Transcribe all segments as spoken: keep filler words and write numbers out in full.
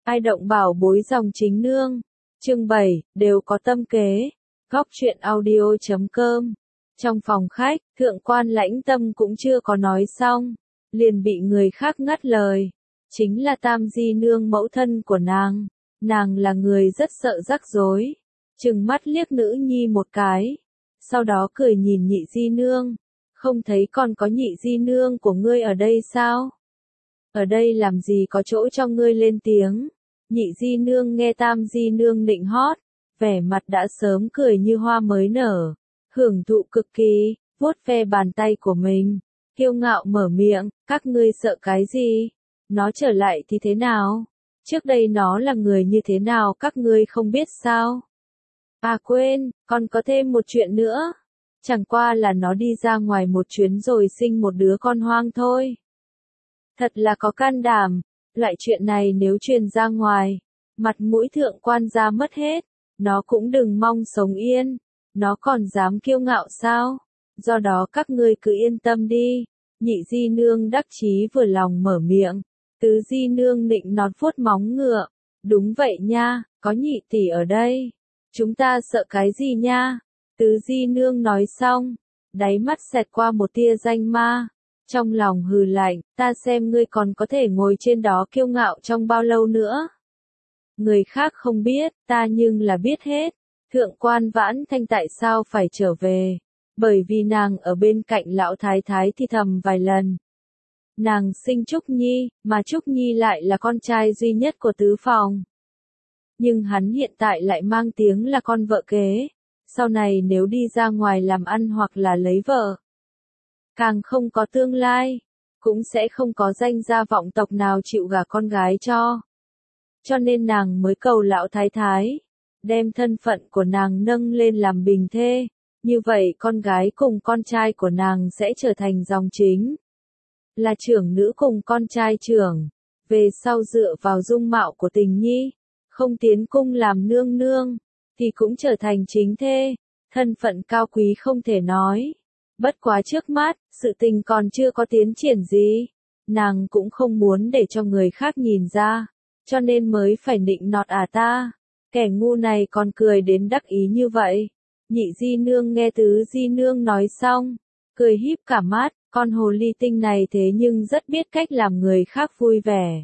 Ai động bảo bối dòng chính nương. Chương bảy, đều có tâm kế. Góc truyện audio chấm com. Trong phòng khách, thượng quan Lãnh Tâm cũng chưa có nói xong, liền bị người khác ngắt lời. Chính là Tam Di nương mẫu thân của nàng. Nàng là người rất sợ rắc rối. Trừng mắt liếc nữ nhi một cái. Sau đó cười nhìn nhị di nương. Không thấy còn có nhị di nương của ngươi ở đây sao? Ở đây làm gì có chỗ cho ngươi lên tiếng? Nhị di nương nghe Tam di nương nịnh hót, vẻ mặt đã sớm cười như hoa mới nở, hưởng thụ cực kỳ, vuốt ve bàn tay của mình, kiêu ngạo mở miệng, các ngươi sợ cái gì? Nó trở lại thì thế nào? Trước đây nó là người như thế nào các ngươi không biết sao? À quên, còn có thêm một chuyện nữa. Chẳng qua là nó đi ra ngoài một chuyến rồi sinh một đứa con hoang thôi. Thật là có can đảm, loại chuyện này nếu truyền ra ngoài, mặt mũi thượng quan gia mất hết, nó cũng đừng mong sống yên, nó còn dám kiêu ngạo sao? Do đó các ngươi cứ yên tâm đi. Nhị di nương đắc chí vừa lòng mở miệng, tứ di nương nịnh nọt vuốt móng ngựa, đúng vậy nha, có nhị tỷ ở đây, chúng ta sợ cái gì nha? Tứ di nương nói xong, đáy mắt xẹt qua một tia danh ma. Trong lòng hừ lạnh, ta xem ngươi còn có thể ngồi trên đó kiêu ngạo trong bao lâu nữa. Người khác không biết, ta nhưng là biết hết. Thượng quan Vãn Thanh tại sao phải trở về? Bởi vì nàng ở bên cạnh lão thái thái thì thầm vài lần. Nàng sinh Trúc Nhi, mà Trúc Nhi lại là con trai duy nhất của tứ phòng. Nhưng hắn hiện tại lại mang tiếng là con vợ kế. Sau này nếu đi ra ngoài làm ăn hoặc là lấy vợ, càng không có tương lai, cũng sẽ không có danh gia vọng tộc nào chịu gả con gái cho. Cho nên nàng mới cầu lão thái thái, đem thân phận của nàng nâng lên làm bình thê, như vậy con gái cùng con trai của nàng sẽ trở thành dòng chính. Là trưởng nữ cùng con trai trưởng, về sau dựa vào dung mạo của tình nhi, không tiến cung làm nương nương, thì cũng trở thành chính thê, thân phận cao quý không thể nói. Bất quá trước mắt, sự tình còn chưa có tiến triển gì, nàng cũng không muốn để cho người khác nhìn ra, cho nên mới phải nịnh nọt à ta, kẻ ngu này còn cười đến đắc ý như vậy. Nhị di nương nghe tứ di nương nói xong, cười híp cả mắt, con hồ ly tinh này thế nhưng rất biết cách làm người khác vui vẻ.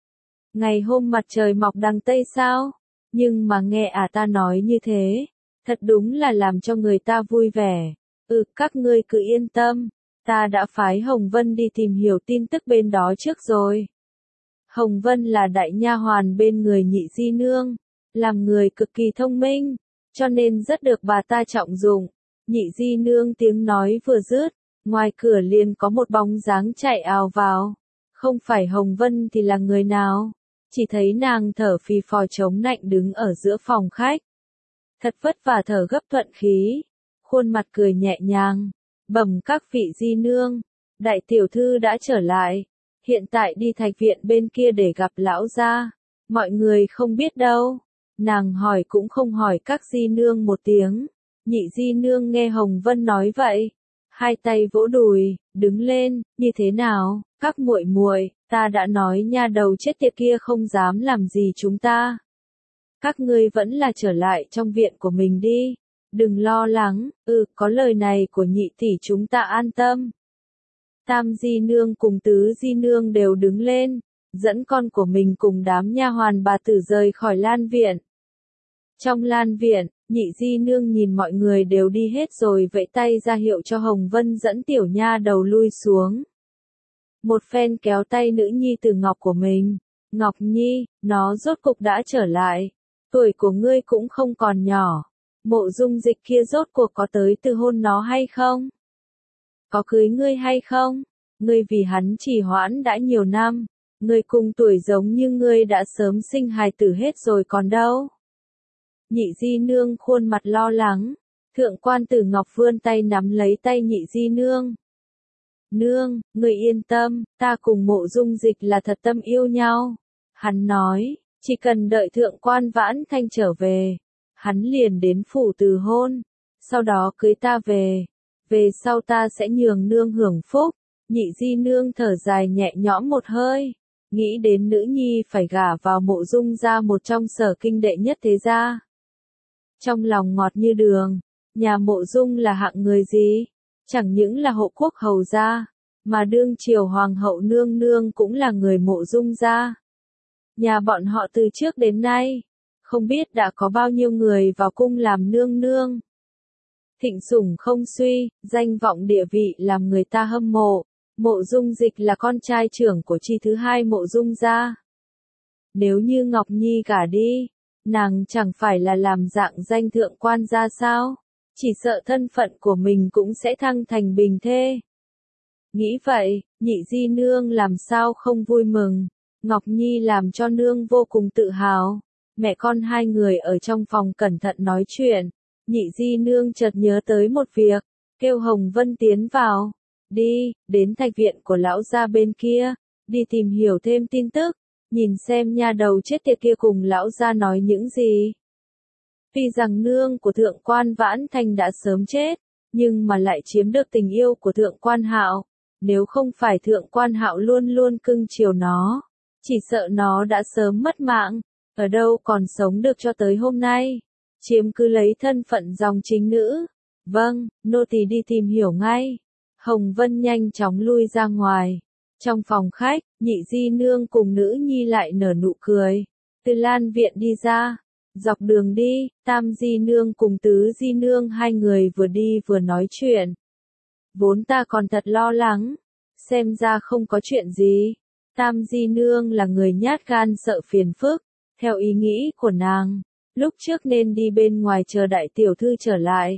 Ngày hôm mặt trời mọc đằng Tây sao? Nhưng mà nghe à ta nói như thế, thật đúng là làm cho người ta vui vẻ. Ừ, các ngươi cứ yên tâm, ta đã phái Hồng Vân đi tìm hiểu tin tức bên đó trước rồi. Hồng Vân là đại nha hoàn bên người nhị di nương, làm người cực kỳ thông minh, cho nên rất được bà ta trọng dụng. Nhị di nương tiếng nói vừa dứt, ngoài cửa liền có một bóng dáng chạy ào vào. Không phải Hồng Vân thì là người nào? Chỉ thấy nàng thở phì phò chống nạnh đứng ở giữa phòng khách. Thật vất vả thở gấp thuận khí. Khuôn mặt cười nhẹ nhàng, bẩm các vị di nương, đại tiểu thư đã trở lại, hiện tại đi thạch viện bên kia để gặp lão gia, mọi người không biết đâu. Nàng hỏi cũng không hỏi các di nương một tiếng. Nhị di nương nghe Hồng Vân nói vậy, hai tay vỗ đùi, đứng lên, như thế nào, các muội muội, ta đã nói nha đầu chết tiệt kia không dám làm gì chúng ta. Các ngươi vẫn là trở lại trong viện của mình đi. Đừng lo lắng, ừ, có lời này của nhị tỷ chúng ta an tâm. Tam di nương cùng tứ di nương đều đứng lên, dẫn con của mình cùng đám nha hoàn bà tử rời khỏi lan viện. Trong lan viện, nhị di nương nhìn mọi người đều đi hết rồi vẫy tay ra hiệu cho Hồng Vân dẫn tiểu nha đầu lui xuống. Một phen kéo tay nữ nhi từ Ngọc của mình. Ngọc Nhi, nó rốt cục đã trở lại. Tuổi của ngươi cũng không còn nhỏ. Mộ Dung Dịch kia rốt cuộc có tới từ hôn nó hay không? Có cưới ngươi hay không? Ngươi vì hắn trì hoãn đã nhiều năm, ngươi cùng tuổi giống như ngươi đã sớm sinh hài tử hết rồi còn đâu. Nhị di nương khuôn mặt lo lắng, thượng quan Tử Ngọc vươn tay nắm lấy tay nhị di nương. Nương, ngươi yên tâm, ta cùng Mộ Dung Dịch là thật tâm yêu nhau. Hắn nói, chỉ cần đợi thượng quan Vãn Thanh trở về, hắn liền đến phủ từ hôn, sau đó cưới ta về, về sau ta sẽ nhường nương hưởng phúc. Nhị di nương thở dài nhẹ nhõm một hơi, nghĩ đến nữ nhi phải gả vào Mộ Dung gia, một trong sở kinh đệ nhất thế gia. Trong lòng ngọt như đường, nhà Mộ Dung là hạng người gì? Chẳng những là hộ quốc hầu gia, mà đương triều hoàng hậu nương nương cũng là người Mộ Dung gia. Nhà bọn họ từ trước đến nay, không biết đã có bao nhiêu người vào cung làm nương nương. Thịnh sủng không suy, danh vọng địa vị làm người ta hâm mộ. Mộ Dung Dịch là con trai trưởng của chi thứ hai Mộ Dung gia. Nếu như Ngọc Nhi gả đi, nàng chẳng phải là làm dạng danh thượng quan gia sao? Chỉ sợ thân phận của mình cũng sẽ thăng thành bình thê. Nghĩ vậy, nhị di nương làm sao không vui mừng. Ngọc Nhi làm cho nương vô cùng tự hào. Mẹ con hai người ở trong phòng cẩn thận nói chuyện. Nhị di nương chợt nhớ tới một việc, kêu Hồng Vân tiến vào. Đi, đến thạch viện của lão gia bên kia, đi tìm hiểu thêm tin tức, nhìn xem nha đầu chết tiệt kia cùng lão gia nói những gì. Tuy rằng nương của thượng quan Vãn Thành đã sớm chết, nhưng mà lại chiếm được tình yêu của thượng quan Hạo. Nếu không phải thượng quan Hạo luôn luôn cưng chiều nó, chỉ sợ nó đã sớm mất mạng, ở đâu còn sống được cho tới hôm nay. Chiếm cứ lấy thân phận dòng chính nữ. Vâng, nô tỳ đi tìm hiểu ngay. Hồng Vân nhanh chóng lui ra ngoài. Trong phòng khách, nhị di nương cùng nữ nhi lại nở nụ cười. Từ Lan viện đi ra. Dọc đường đi, tam di nương cùng tứ di nương hai người vừa đi vừa nói chuyện. Vốn ta còn thật lo lắng. Xem ra không có chuyện gì. Tam di nương là người nhát gan sợ phiền phức. Theo ý nghĩ của nàng, lúc trước nên đi bên ngoài chờ đại tiểu thư trở lại.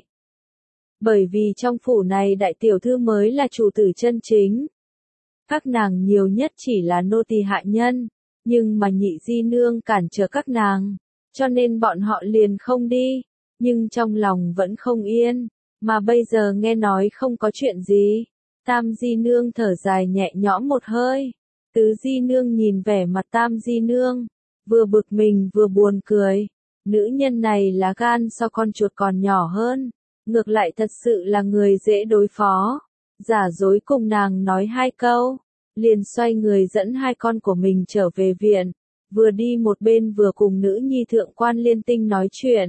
Bởi vì trong phủ này đại tiểu thư mới là chủ tử chân chính. Các nàng nhiều nhất chỉ là nô tỳ hạ nhân, nhưng mà nhị di nương cản trở các nàng, cho nên bọn họ liền không đi, nhưng trong lòng vẫn không yên, mà bây giờ nghe nói không có chuyện gì. Tam di nương thở dài nhẹ nhõm một hơi, tứ di nương nhìn vẻ mặt tam di nương, vừa bực mình vừa buồn cười. Nữ nhân này lá gan so con chuột còn nhỏ hơn, ngược lại thật sự là người dễ đối phó. Giả dối cùng nàng nói hai câu, liền xoay người dẫn hai con của mình trở về viện, vừa đi một bên vừa cùng nữ nhi thượng quan Liên Tinh nói chuyện.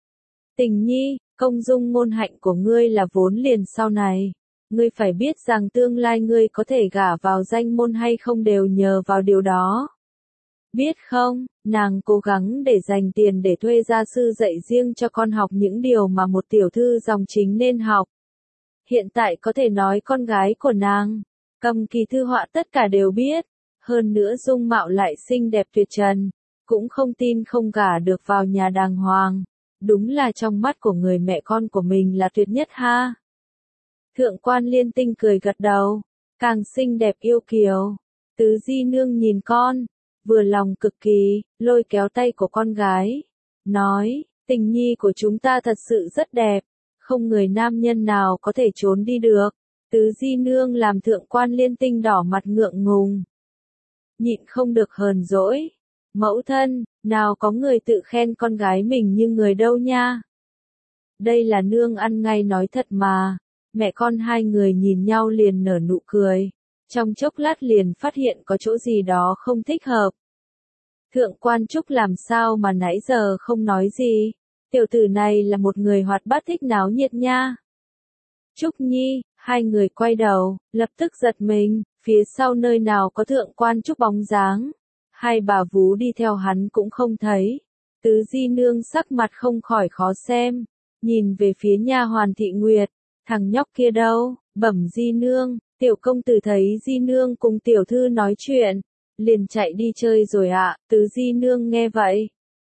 Tình nhi, công dung ngôn hạnh của ngươi là vốn liền sau này. Ngươi phải biết rằng tương lai ngươi có thể gả vào danh môn hay không đều nhờ vào điều đó. Biết không, nàng cố gắng để dành tiền để thuê gia sư dạy riêng cho con học những điều mà một tiểu thư dòng chính nên học. Hiện tại có thể nói con gái của nàng, cầm kỳ thư họa tất cả đều biết, hơn nữa dung mạo lại xinh đẹp tuyệt trần, cũng không tin không gả được vào nhà đàng hoàng. Đúng là trong mắt của người mẹ con của mình là tuyệt nhất ha. Thượng quan Liên Tinh cười gật đầu, càng xinh đẹp yêu kiều. Tứ di nương nhìn con, vừa lòng cực kỳ, lôi kéo tay của con gái, nói, tình nhi của chúng ta thật sự rất đẹp, không người nam nhân nào có thể trốn đi được. Tứ di nương làm thượng quan Liên Tinh đỏ mặt ngượng ngùng, nhịn không được hờn dỗi. Mẫu thân, nào có người tự khen con gái mình như người đâu nha. Đây là nương ăn ngay nói thật mà. Mẹ con hai người nhìn nhau liền nở nụ cười, trong chốc lát liền phát hiện có chỗ gì đó không thích hợp. Thượng quan Trúc làm sao mà nãy giờ không nói gì, tiểu tử này là một người hoạt bát thích náo nhiệt nha. Trúc Nhi, hai người quay đầu, lập tức giật mình, phía sau nơi nào có thượng quan Trúc bóng dáng. Hai bà vú đi theo hắn cũng không thấy. Tứ di nương sắc mặt không khỏi khó xem, nhìn về phía nha hoàn Thị Nguyệt, thằng nhóc kia đâu? Bẩm di nương, tiểu công tử thấy di nương cùng tiểu thư nói chuyện, liền chạy đi chơi rồi ạ. Tứ di nương nghe vậy,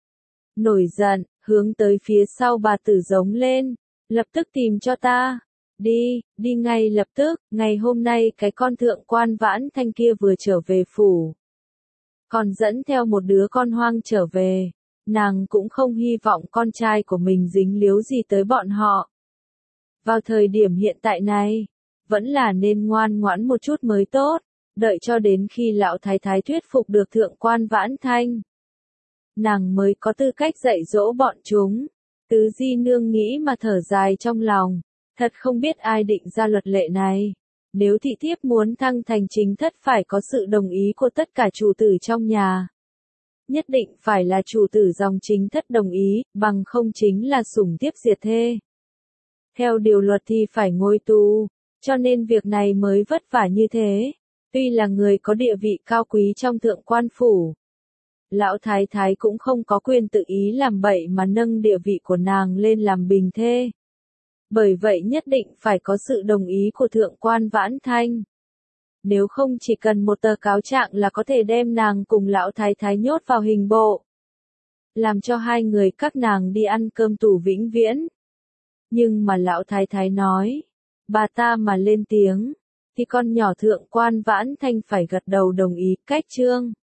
nổi giận, hướng tới phía sau bà tử giống lên, lập tức tìm cho ta. Đi, đi ngay lập tức. Ngày hôm nay cái con thượng quan Vãn Thanh kia vừa trở về phủ, còn dẫn theo một đứa con hoang trở về. Nàng cũng không hy vọng con trai của mình dính líu gì tới bọn họ. Vào thời điểm hiện tại này, vẫn là nên ngoan ngoãn một chút mới tốt, đợi cho đến khi lão thái thái thuyết phục được thượng quan Vãn Thanh, nàng mới có tư cách dạy dỗ bọn chúng. Tứ di nương nghĩ mà thở dài trong lòng, thật không biết ai định ra luật lệ này. Nếu thị thiếp muốn thăng thành chính thất phải có sự đồng ý của tất cả chủ tử trong nhà. Nhất định phải là chủ tử dòng chính thất đồng ý, bằng không chính là sủng thiếp diệt thê. Theo điều luật thì phải ngồi tù, cho nên việc này mới vất vả như thế. Tuy là người có địa vị cao quý trong thượng quan phủ, lão thái thái cũng không có quyền tự ý làm bậy mà nâng địa vị của nàng lên làm bình thê. Bởi vậy nhất định phải có sự đồng ý của thượng quan Vãn Thanh. Nếu không chỉ cần một tờ cáo trạng là có thể đem nàng cùng lão thái thái nhốt vào hình bộ. Làm cho hai người các nàng đi ăn cơm tù vĩnh viễn. Nhưng mà lão thái thái nói, bà ta mà lên tiếng, thì con nhỏ thượng quan Vãn Thanh phải gật đầu đồng ý. Cách chương